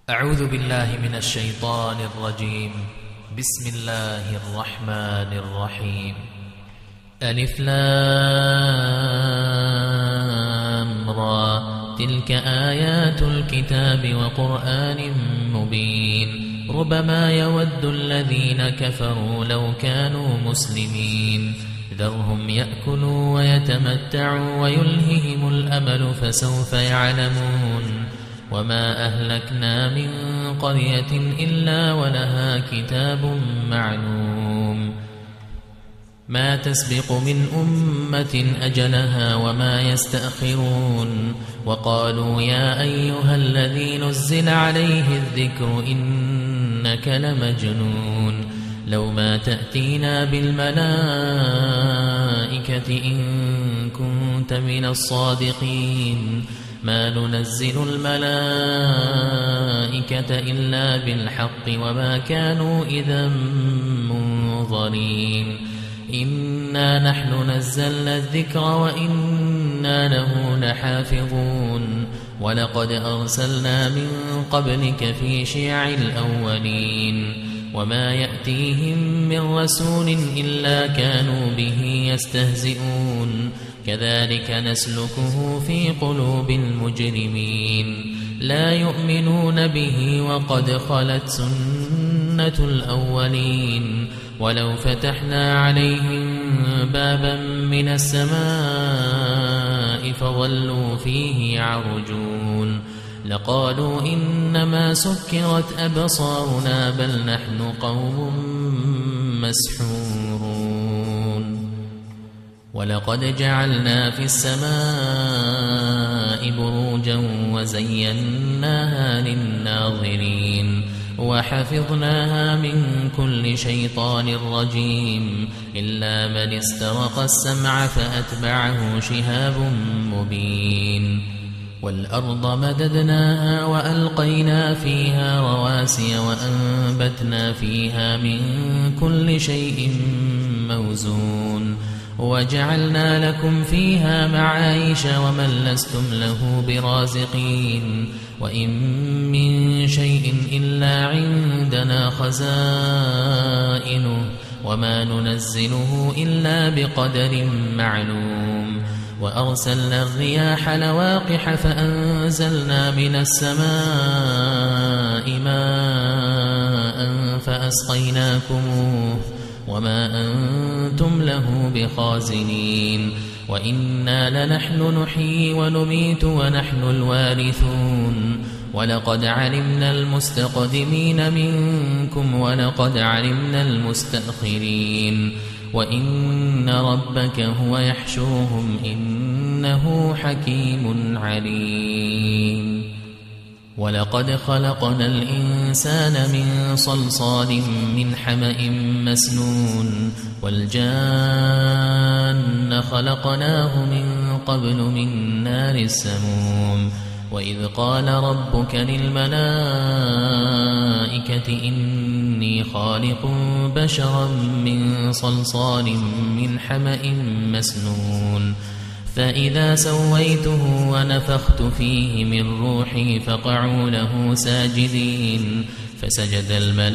أعوذ بالله من الشيطان الرجيم. بسم الله الرحمن الرحيم. ألف لام را، تلك آيات الكتاب وقرآن مبين. ربما يود الذين كفروا لو كانوا مسلمين، ذرهم يأكلوا ويتمتعوا ويلههم الأمل فسوف يعلمون. وما أهلكنا من قرية إلا ولها كتاب معلوم، ما تسبق من أمة أجلها وما يستأخرون. وقالوا يا أيها الذي نزل عليه الذكر إنك لمجنون، لو ما تأتينا بالملائكة إن كنت من الصادقين. ما ننزل الملائكة إلا بالحق وما كانوا إذا منظرين. إنا نحن نزلنا الذكر وإنا له لحافظون. ولقد أرسلنا من قبلك في شيع الأولين، وما يأتيهم من رسول إلا كانوا به يستهزئون. كذلك نسلكه في قلوب المجرمين، لا يؤمنون به وقد خلت سنة الأولين. ولو فتحنا عليهم بابا من السماء فظلوا فيه يعرجون لقالوا إنما سكرت أبصارنا بل نحن قوم مسحورون. ولقد جعلنا في السماء بروجا وزيناها للناظرين وحفظناها من كل شيطان رجيم إلا من استرق السمع فأتبعه شهاب مبين. والأرض مددناها وألقينا فيها رواسي وأنبتنا فيها من كل شيء موزون وجعلنا لكم فيها معايش ومن لستم له برازقين. وإن من شيء إلا عندنا خزائنه وما ننزله إلا بقدر معلوم. وأرسلنا الرياح لواقح فأنزلنا من السماء ماء فأسقيناكموه وما أنتم له بخازنين. وإنا لنحن نحيي ونميت ونحن الوارثون. ولقد علمنا المستقدمين منكم ولقد علمنا المستأخرين. وإن ربك هو يحشرهم إنه حكيم عليم. ولقد خلقنا الإنسان من صلصال من حمأ مسنون والجان خلقناه من قبل من نار السموم. وإذ قال ربك للملائكة إني خالق بشرا من صلصال من حمأ مسنون فإذا سويته ونفخت فيه من روحي فقعوا له ساجدين فسجد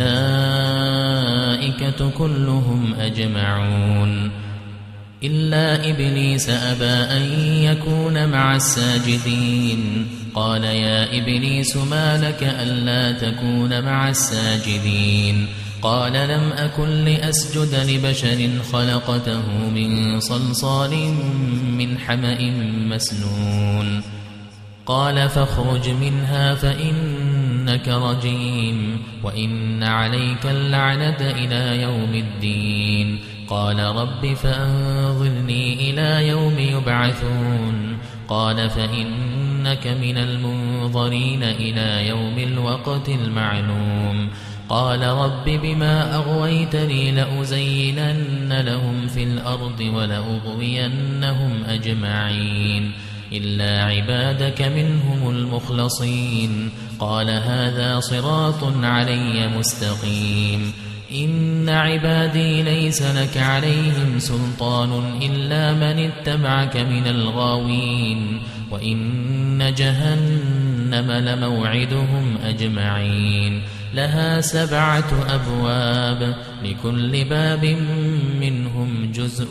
الملائكة كلهم أجمعون إلا إبليس أبى أن يكون مع الساجدين. قال يا إبليس ما لك ألا تكون مع الساجدين؟ قال لم أكن لأسجد لبشر خلقته من صلصال من حمأ مسنون. قال فاخرج منها فإنك رجيم وإن عليك اللعنة إلى يوم الدين. قال رب فأنظرني إلى يوم يبعثون. قال فإنك من المنظرين إلى يوم الوقت المعلوم. قال رب بما أغويتني لأزينن لهم في الأرض ولأغوينهم أجمعين إلا عبادك منهم المخلصين. قال هذا صراط علي مستقيم. إن عبادي ليس لك عليهم سلطان إلا من اتبعك من الغاوين وإن جهنم جهنم لموعدهم أجمعين لها 7 أبواب لكل باب منهم جزء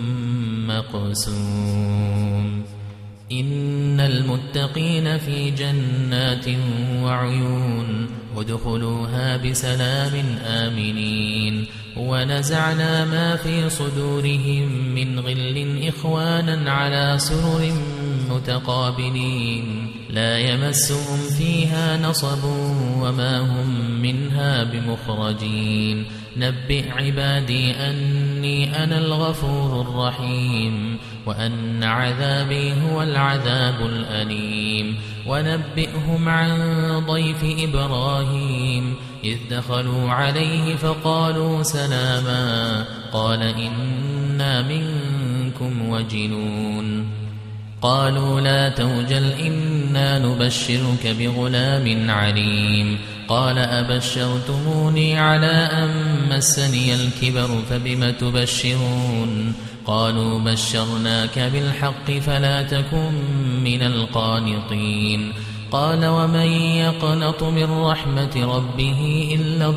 مقسوم إن المتقين في جنات وعيون ادخلوها بسلام آمنين ونزعنا ما في صدورهم من غل إخوانا على سرر متقابلين لا يمسهم فيها نصب وما هم منها بمخرجين نبئ عبادي أني أنا الغفور الرحيم وأن عذابي هو العذاب الأليم ونبئهم عن ضيف إبراهيم إذ دخلوا عليه فقالوا سلاما قال إنا منكم وجلون قالوا لا توجل إنا نبشرك بغلام عليم قال أبشرتموني على أن مسني الكبر فبم تبشرون قالوا بشرناك بالحق فلا تكن من القانطين قال ومن يقنط من رحمة ربه إلا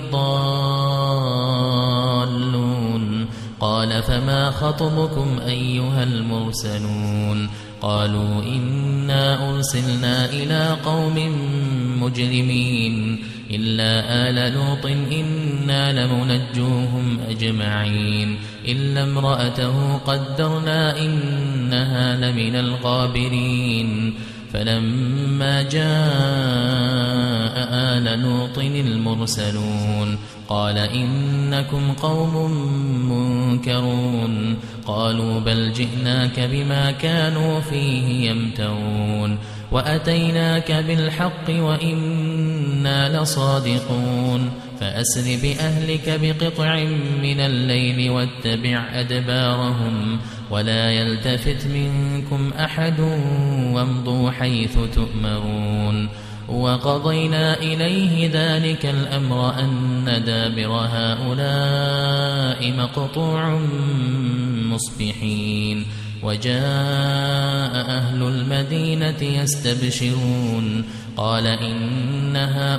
الضالون قال فما خطبكم أيها المرسلون قالوا إنا أرسلنا إلى قوم مجرمين إلا آل لوط إنا لمنجوهم أجمعين إلا امرأته قدرنا إنها لمن الغابرين فلما جاء آل لوط المرسلون قال إنكم قوم منكرون قالوا بل جئناك بما كانوا فيه يمترون وأتيناك بالحق وإنا لصادقون فأسر بأهلك بقطع من الليل واتبع أدبارهم ولا يلتفت منكم أحد وامضوا حيث تؤمرون وقضينا إليه ذلك الأمر أن دابر هؤلاء مقطوع مصبحين وجاء أهل المدينة يستبشرون قال إن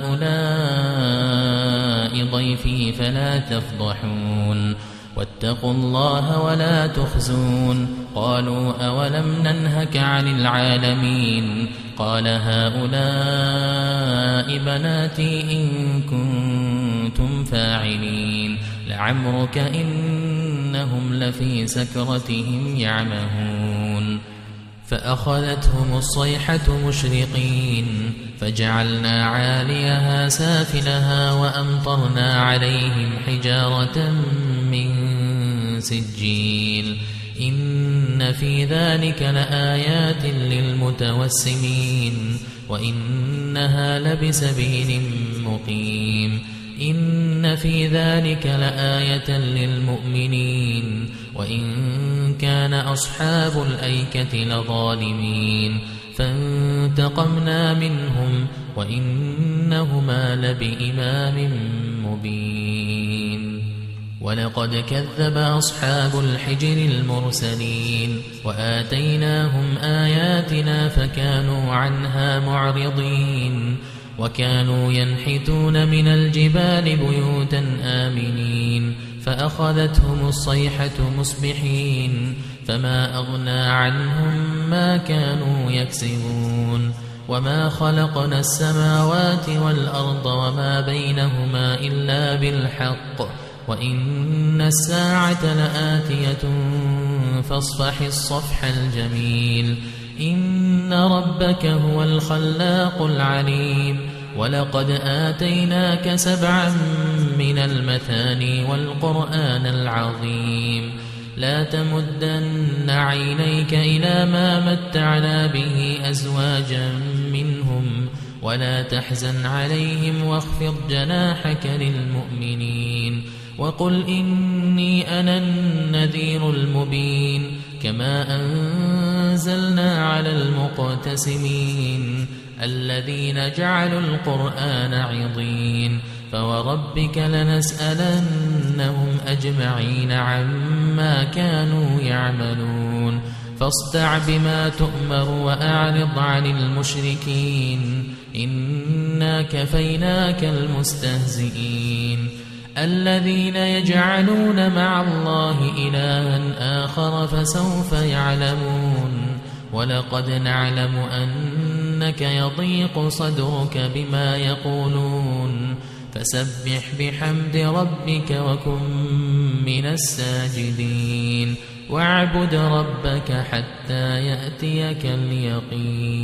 هؤلاء ضيفي فلا تفضحون واتقوا الله ولا تخزون قالوا أولم ننهك عن العالمين قال هؤلاء بناتي إن كنتم فاعلين لعمرك إنهم لفي سكرتهم يعمهون فأخذتهم الصيحة مشرقين فجعلنا عاليها سافلها وأمطرنا عليهم حجارة من سجيل إن في ذلك لآيات للمتوسمين وإنها لبسبيل مقيم إن في ذلك لآية للمؤمنين وإن كان أصحاب الأيكة لظالمين فانتقمنا منهم وإنهما لبإمام مبين ولقد كذب أصحاب الحجر المرسلين وآتيناهم آياتنا فكانوا عنها معرضين وكانوا ينحتون من الجبال بيوتا آمنين فأخذتهم الصيحة مصبحين فما أغنى عنهم ما كانوا يكسبون وما خلقنا السماوات والأرض وما بينهما إلا بالحق وإن الساعة لآتية فاصفح الصفح الجميل إن ربك هو الخلاق العليم ولقد آتيناك 7 من المثاني والقرآن العظيم لا تمدن عينيك إلى ما متعنا به أزواجا منهم ولا تحزن عليهم واخفض جناحك للمؤمنين وقل إني أنا النذير المبين كما أنزلنا على المقتسمين الذين جعلوا القرآن عضين فوربك لنسألنهم أجمعين عما كانوا يعملون فاصدع بما تؤمر وأعرض عن المشركين إنا كفيناك المستهزئين الذين يجعلون مع الله إلها آخر فسوف يعلمون ولقد نعلم أنك يضيق صدرك بما يقولون فسبح بحمد ربك وكن من الساجدين واعبد ربك حتى يأتيك اليقين